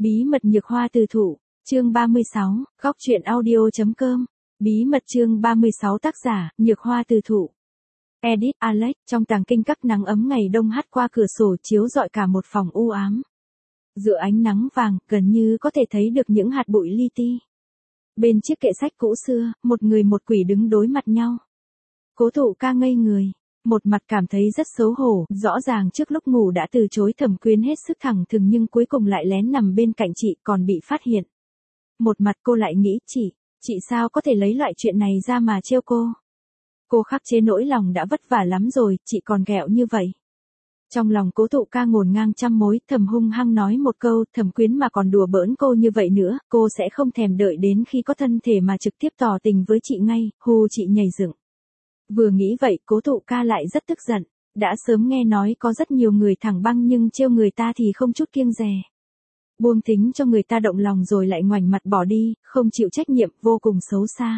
Bí mật nhược hoa từ thụ, chương 36, góc truyện audio.com. Bí mật chương 36 tác giả, nhược hoa từ thụ. Edit Alex, trong tàng kinh các nắng ấm ngày đông hắt qua cửa sổ chiếu rọi cả một phòng u ám. Giữa ánh nắng vàng, gần như có thể thấy được những hạt bụi li ti. Bên chiếc kệ sách cũ xưa, một người một quỷ đứng đối mặt nhau. Cố Thụ Ca ngây người, một mặt cảm thấy rất xấu hổ, rõ ràng trước lúc ngủ đã từ chối Thẩm Quyến hết sức thẳng thừng nhưng cuối cùng lại lén nằm bên cạnh chị còn bị phát hiện. Một mặt cô lại nghĩ chị sao có thể lấy loại chuyện này ra mà trêu cô. Cô khắc chế nỗi lòng đã vất vả lắm rồi, chị còn ghẹo như vậy. Trong lòng Cố Thụ Ca ngổn ngang trăm mối, thầm hung hăng nói một câu, Thẩm Quyến mà còn đùa bỡn cô như vậy nữa, cô sẽ không thèm đợi đến khi có thân thể mà trực tiếp tỏ tình với chị ngay, hù chị nhảy dựng. Vừa nghĩ vậy, Cố Thụ Ca lại rất tức giận, đã sớm nghe nói có rất nhiều người thẳng băng nhưng trêu người ta thì không chút kiêng dè. Buông thính cho người ta động lòng rồi lại ngoảnh mặt bỏ đi, không chịu trách nhiệm, vô cùng xấu xa.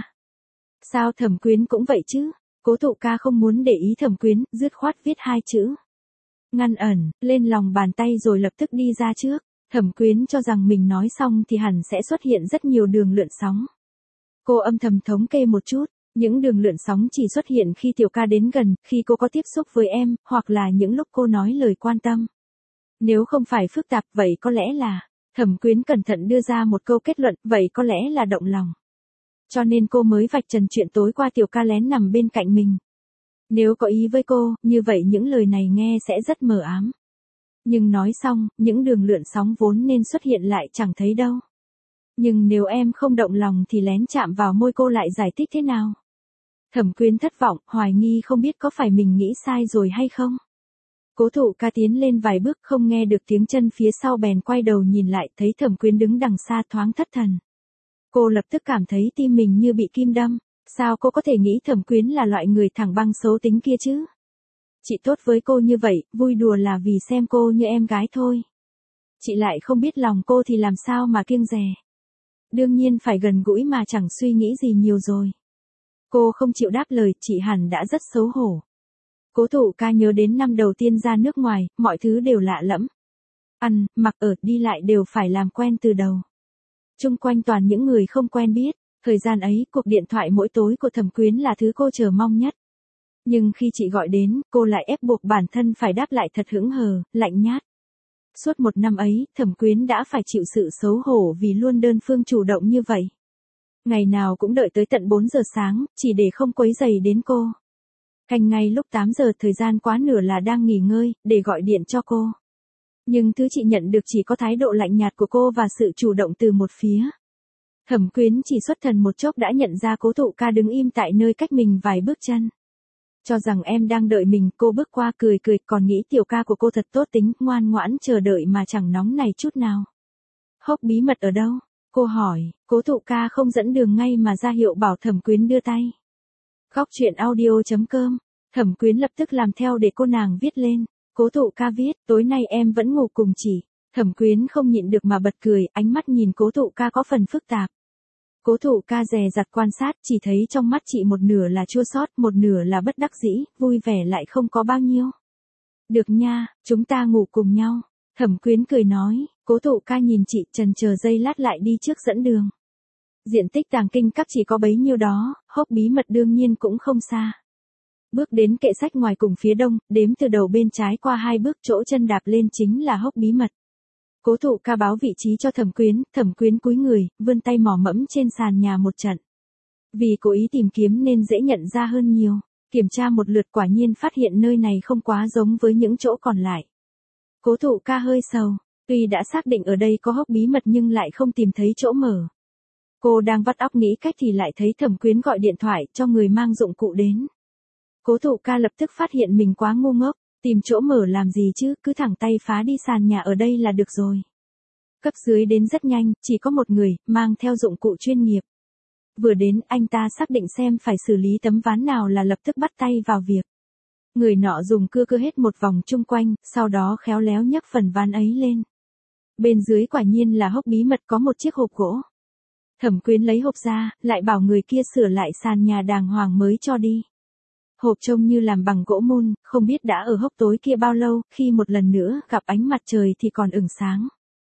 Sao Thẩm Quyến cũng vậy chứ? Cố Thụ Ca không muốn để ý Thẩm Quyến, dứt khoát viết hai chữ ngăn ẩn lên lòng bàn tay rồi lập tức đi ra trước. Thẩm Quyến cho rằng mình nói xong thì hẳn sẽ xuất hiện rất nhiều đường lượn sóng. Cô âm thầm thống kê một chút, những đường lượn sóng chỉ xuất hiện khi Tiểu Ca đến gần, khi cô có tiếp xúc với em, hoặc là những lúc cô nói lời quan tâm. Nếu không phải phức tạp vậy có lẽ là, Thẩm Quyến cẩn thận đưa ra một câu kết luận, vậy có lẽ là động lòng. Cho nên cô mới vạch trần chuyện tối qua Tiểu Ca lén nằm bên cạnh mình. Nếu có ý với cô, như vậy những lời này nghe sẽ rất mờ ám. Nhưng nói xong, những đường lượn sóng vốn nên xuất hiện lại chẳng thấy đâu. Nhưng nếu em không động lòng thì lén chạm vào môi cô lại giải thích thế nào? Thẩm Quyến thất vọng, hoài nghi không biết có phải mình nghĩ sai rồi hay không. Cố Thụ Ca tiến lên vài bước không nghe được tiếng chân phía sau bèn quay đầu nhìn lại thấy Thẩm Quyến đứng đằng xa thoáng thất thần. Cô lập tức cảm thấy tim mình như bị kim đâm. Sao cô có thể nghĩ Thẩm Quyến là loại người thẳng băng xấu tính kia chứ? Chị tốt với cô như vậy, vui đùa là vì xem cô như em gái thôi. Chị lại không biết lòng cô thì làm sao mà kiêng dè. Đương nhiên phải gần gũi mà chẳng suy nghĩ gì nhiều rồi. Cô không chịu đáp lời, chị hẳn đã rất xấu hổ. Cố Thụ Ca nhớ đến năm đầu tiên ra nước ngoài, mọi thứ đều lạ lẫm. Ăn, mặc ở, đi lại đều phải làm quen từ đầu. Chung quanh toàn những người không quen biết. Thời gian ấy, cuộc điện thoại mỗi tối của Thẩm Quyến là thứ cô chờ mong nhất. Nhưng khi chị gọi đến, cô lại ép buộc bản thân phải đáp lại thật hững hờ, lạnh nhát. Suốt một năm ấy, Thẩm Quyến đã phải chịu sự xấu hổ vì luôn đơn phương chủ động như vậy. Ngày nào cũng đợi tới tận 4 giờ sáng, chỉ để không quấy rầy đến cô. Canh ngay lúc 8 giờ thời gian quá nửa là đang nghỉ ngơi, để gọi điện cho cô. Nhưng thứ chị nhận được chỉ có thái độ lạnh nhạt của cô và sự chủ động từ một phía. Thẩm Quyến chỉ xuất thần một chốc đã nhận ra Cố Thụ Ca đứng im tại nơi cách mình vài bước chân. Cho rằng em đang đợi mình, cô bước qua cười còn nghĩ Tiểu Ca của cô thật tốt tính, ngoan ngoãn chờ đợi mà chẳng nóng này chút nào. Hốc bí mật ở đâu? Cô hỏi, Cố Thụ Ca không dẫn đường ngay mà ra hiệu bảo Thẩm Quyến đưa tay. Góc truyện audio.com, Thẩm Quyến lập tức làm theo để cô nàng viết lên. Cố Thụ Ca viết, tối nay em vẫn ngủ cùng chị. Thẩm Quyến không nhịn được mà bật cười, ánh mắt nhìn Cố Thụ Ca có phần phức tạp. Cố Thụ Ca dè dặt quan sát, chỉ thấy trong mắt chị một nửa là chua xót, một nửa là bất đắc dĩ, vui vẻ lại không có bao nhiêu. Được nha, chúng ta ngủ cùng nhau. Thẩm Quyến cười nói, Cố Thụ Ca nhìn chị chần chờ giây lát lại đi trước dẫn đường. Diện tích tàng kinh các chỉ có bấy nhiêu đó, hốc bí mật đương nhiên cũng không xa. Bước đến kệ sách ngoài cùng phía đông, đếm từ đầu bên trái qua 2 bước chỗ chân đạp lên chính là hốc bí mật. Cố Thụ Ca báo vị trí cho Thẩm Quyến cúi người, vươn tay mò mẫm trên sàn nhà một trận. Vì cố ý tìm kiếm nên dễ nhận ra hơn nhiều, kiểm tra một lượt quả nhiên phát hiện nơi này không quá giống với những chỗ còn lại. Cố Thụ Ca hơi sầu, tuy đã xác định ở đây có hốc bí mật nhưng lại không tìm thấy chỗ mở. Cô đang vắt óc nghĩ cách thì lại thấy Thẩm Quyến gọi điện thoại cho người mang dụng cụ đến. Cố Thụ Ca lập tức phát hiện mình quá ngu ngốc. Tìm chỗ mở làm gì chứ, cứ thẳng tay phá đi sàn nhà ở đây là được rồi. Cấp dưới đến rất nhanh, chỉ có một người, mang theo dụng cụ chuyên nghiệp. Vừa đến, anh ta xác định xem phải xử lý tấm ván nào là lập tức bắt tay vào việc. Người nọ dùng cưa hết một vòng chung quanh, sau đó khéo léo nhấc phần ván ấy lên. Bên dưới quả nhiên là hốc bí mật có một chiếc hộp gỗ. Thẩm Quyến lấy hộp ra, lại bảo người kia sửa lại sàn nhà đàng hoàng mới cho đi. Hộp trông như làm bằng gỗ mun, không biết đã ở hốc tối kia bao lâu, khi một lần nữa gặp ánh mặt trời thì còn ửng sáng.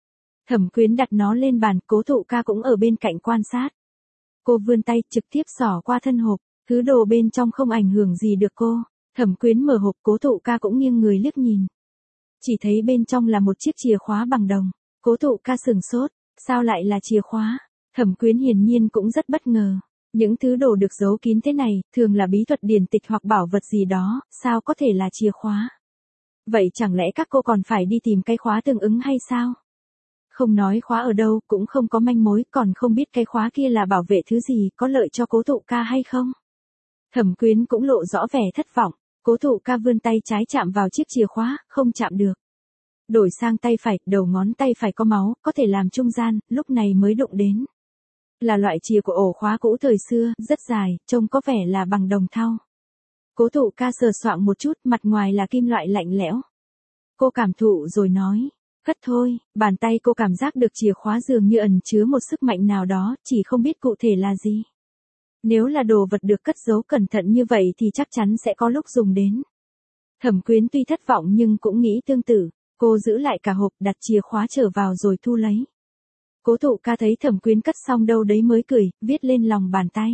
Thẩm Quyến đặt nó lên bàn, Cố Thụ Ca cũng ở bên cạnh quan sát. Cô vươn tay trực tiếp xỏ qua thân hộp, thứ đồ bên trong không ảnh hưởng gì được cô. Thẩm Quyến mở hộp, Cố Thụ Ca cũng nghiêng người liếc nhìn. Chỉ thấy bên trong là một chiếc chìa khóa bằng đồng. Cố Thụ Ca sửng sốt, sao lại là chìa khóa? Thẩm Quyến hiển nhiên cũng rất bất ngờ. Những thứ đồ được giấu kín thế này, thường là bí thuật điển tịch hoặc bảo vật gì đó, sao có thể là chìa khóa? Vậy chẳng lẽ các cô còn phải đi tìm cái khóa tương ứng hay sao? Không nói khóa ở đâu, cũng không có manh mối, còn không biết cái khóa kia là bảo vệ thứ gì, có lợi cho Cố Thụ Ca hay không? Thẩm Quyến cũng lộ rõ vẻ thất vọng. Cố Thụ Ca vươn tay trái chạm vào chiếc chìa khóa, không chạm được. Đổi sang tay phải, đầu ngón tay phải có máu, có thể làm trung gian, lúc này mới đụng đến. Là loại chìa của ổ khóa cũ thời xưa, rất dài, trông có vẻ là bằng đồng thau. Cố Thụ Ca sờ soạng một chút, mặt ngoài là kim loại lạnh lẽo. Cô cảm thụ rồi nói, cất thôi. Bàn tay cô cảm giác được chìa khóa dường như ẩn chứa một sức mạnh nào đó, chỉ không biết cụ thể là gì. Nếu là đồ vật được cất giấu cẩn thận như vậy thì chắc chắn sẽ có lúc dùng đến. Thẩm Quyến tuy thất vọng nhưng cũng nghĩ tương tự, cô giữ lại cả hộp, đặt chìa khóa trở vào rồi thu lấy. Cố Thụ Ca thấy Thẩm Quyến cất xong đâu đấy mới cười, viết lên lòng bàn tay.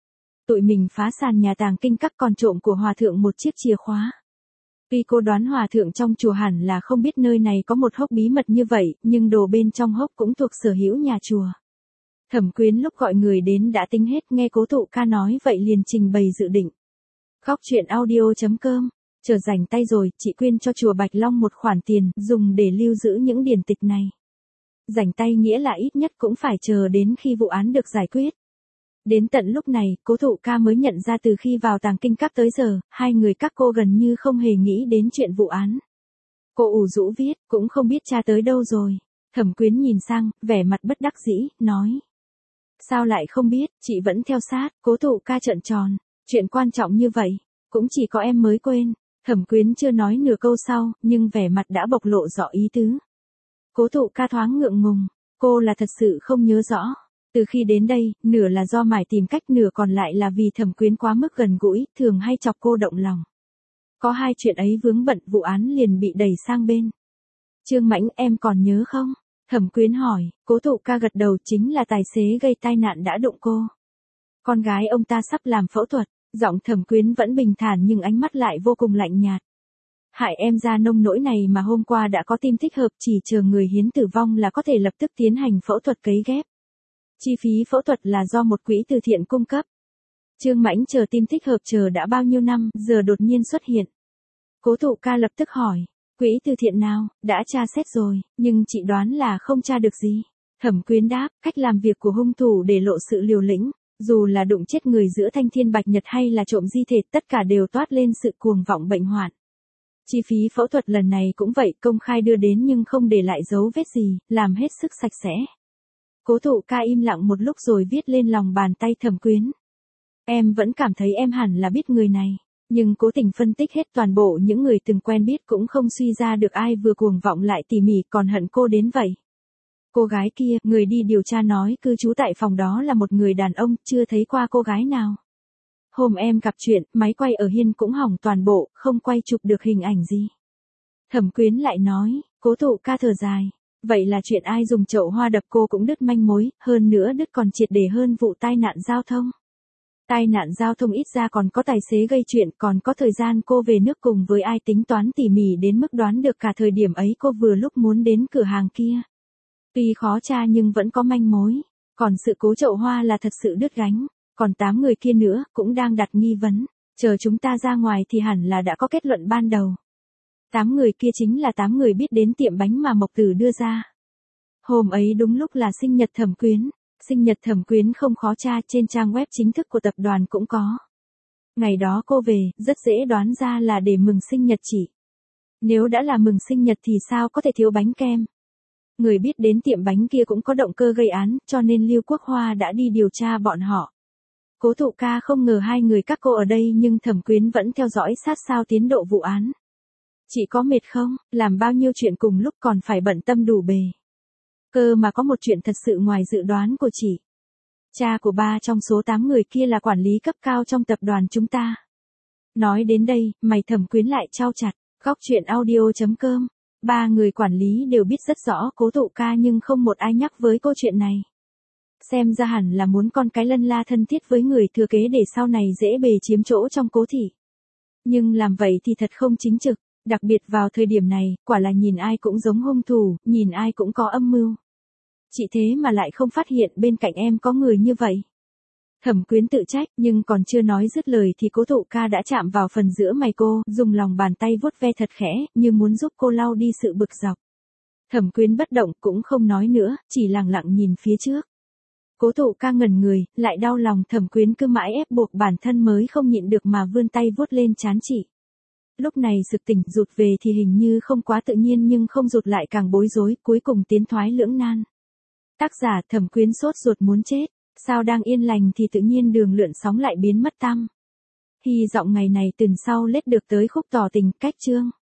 Tụi mình phá sàn nhà tàng kinh các, còn trộm của hòa thượng một chiếc chìa khóa. Tuy cô đoán hòa thượng trong chùa hẳn là không biết nơi này có một hốc bí mật như vậy, nhưng đồ bên trong hốc cũng thuộc sở hữu nhà chùa. Thẩm Quyến lúc gọi người đến đã tính hết, nghe Cố Thụ Ca nói vậy liền trình bày dự định. Góc truyện audio.com, chờ rảnh tay rồi, chị quyên cho chùa Bạch Long một khoản tiền, dùng để lưu giữ những điển tịch này. Rảnh tay nghĩa là ít nhất cũng phải chờ đến khi vụ án được giải quyết. Đến tận lúc này, Cố Thụ Ca mới nhận ra từ khi vào tàng kinh các tới giờ, hai người các cô gần như không hề nghĩ đến chuyện vụ án. Cô ủ rũ viết, cũng không biết cha tới đâu rồi. Thẩm Quyến nhìn sang, vẻ mặt bất đắc dĩ, nói. Sao lại không biết, chị vẫn theo sát. Cố Thụ Ca trợn tròn, chuyện quan trọng như vậy, cũng chỉ có em mới quên. Thẩm Quyến chưa nói nửa câu sau, nhưng vẻ mặt đã bộc lộ rõ ý tứ. Cố Thụ Ca thoáng ngượng ngùng, cô là thật sự không nhớ rõ. Từ khi đến đây, nửa là do mải tìm cách, nửa còn lại là vì Thẩm Quyến quá mức gần gũi, thường hay chọc cô động lòng. Có hai chuyện ấy vướng bận, vụ án liền bị đẩy sang bên. Trương Mãnh, em còn nhớ không? Thẩm Quyến hỏi. Cố Thụ Ca gật đầu, chính là tài xế gây tai nạn đã đụng cô. Con gái ông ta sắp làm phẫu thuật. Giọng Thẩm Quyến vẫn bình thản nhưng ánh mắt lại vô cùng lạnh nhạt. Hại em ra nông nỗi này mà hôm qua đã có tim thích hợp, chỉ chờ người hiến tử vong là có thể lập tức tiến hành phẫu thuật cấy ghép. Chi phí phẫu thuật là do một quỹ từ thiện cung cấp. Trương Mãnh chờ tim thích hợp chờ đã bao nhiêu năm, giờ đột nhiên xuất hiện. Cố Thụ Ca lập tức hỏi, quỹ từ thiện nào, đã tra xét rồi, nhưng chị đoán là không tra được gì. Thẩm Quyến đáp, cách làm việc của hung thủ để lộ sự liều lĩnh, dù là đụng chết người giữa thanh thiên bạch nhật hay là trộm di thể, tất cả đều toát lên sự cuồng vọng bệnh hoạn. Chi phí phẫu thuật lần này cũng vậy, công khai đưa đến nhưng không để lại dấu vết gì, làm hết sức sạch sẽ. Cố Thụ Ca im lặng một lúc rồi viết lên lòng bàn tay Thẩm Quyến. Em vẫn cảm thấy em hẳn là biết người này, nhưng cố tình phân tích hết toàn bộ những người từng quen biết cũng không suy ra được ai vừa cuồng vọng lại tỉ mỉ còn hận cô đến vậy. Cô gái kia, người đi điều tra nói cư trú tại phòng đó là một người đàn ông, chưa thấy qua cô gái nào. Hôm em gặp chuyện, máy quay ở hiên cũng hỏng toàn bộ, không quay chụp được hình ảnh gì. Thẩm Quyến lại nói. Cố Thụ Ca thở dài. Vậy là chuyện ai dùng chậu hoa đập cô cũng đứt manh mối, hơn nữa đứt còn triệt để hơn vụ tai nạn giao thông. Tai nạn giao thông ít ra còn có tài xế gây chuyện, còn có thời gian cô về nước cùng với ai tính toán tỉ mỉ đến mức đoán được cả thời điểm ấy cô vừa lúc muốn đến cửa hàng kia. Tuy khó tra nhưng vẫn có manh mối, còn sự cố chậu hoa là thật sự đứt gánh, còn 8 người kia nữa cũng đang đặt nghi vấn, chờ chúng ta ra ngoài thì hẳn là đã có kết luận ban đầu. 8 người kia chính là 8 người biết đến tiệm bánh mà Mộc Tử đưa ra. Hôm ấy đúng lúc là sinh nhật Thẩm Quyến. Sinh nhật Thẩm Quyến không khó tra, trên trang web chính thức của tập đoàn cũng có. Ngày đó cô về, rất dễ đoán ra là để mừng sinh nhật chị. Nếu đã là mừng sinh nhật thì sao có thể thiếu bánh kem. Người biết đến tiệm bánh kia cũng có động cơ gây án, cho nên Lưu Quốc Hoa đã đi điều tra bọn họ. Cố Thụ Ca không ngờ hai người các cô ở đây nhưng Thẩm Quyến vẫn theo dõi sát sao tiến độ vụ án. Chị có mệt không, làm bao nhiêu chuyện cùng lúc còn phải bận tâm đủ bề. Cơ mà có một chuyện thật sự ngoài dự đoán của chị. Cha của ba trong số 8 người kia là quản lý cấp cao trong tập đoàn chúng ta. Nói đến đây, mày Thẩm Quyến lại chau chặt. Góc truyện audio.com Ba người quản lý đều biết rất rõ Cố Thụ Ca nhưng không một ai nhắc với cô chuyện này. Xem ra hẳn là muốn con cái lân la thân thiết với người thừa kế để sau này dễ bề chiếm chỗ trong Cố thị. Nhưng làm vậy thì thật không chính trực, đặc biệt vào thời điểm này, quả là nhìn ai cũng giống hung thủ, nhìn ai cũng có âm mưu. Chị thế mà lại không phát hiện bên cạnh em có người như vậy. Thẩm Quyến tự trách, nhưng còn chưa nói dứt lời thì Cố Thụ Ca đã chạm vào phần giữa mày cô, dùng lòng bàn tay vuốt ve thật khẽ, như muốn giúp cô lau đi sự bực dọc. Thẩm Quyến bất động, cũng không nói nữa, chỉ lặng lặng nhìn phía trước. Cố Thụ Ca ngẩn người, lại đau lòng, Thẩm Quyến cứ mãi ép buộc bản thân mới không nhịn được mà vươn tay vuốt lên trán chị. Lúc này sực tỉnh, rụt về thì hình như không quá tự nhiên nhưng không rụt lại càng bối rối, cuối cùng tiến thoái lưỡng nan. Tác giả Thẩm Quyến sốt ruột muốn chết, sao đang yên lành thì tự nhiên đường lượn sóng lại biến mất tăm. Hy vọng ngày này tuần sau lết được tới khúc tỏ tình cách chương.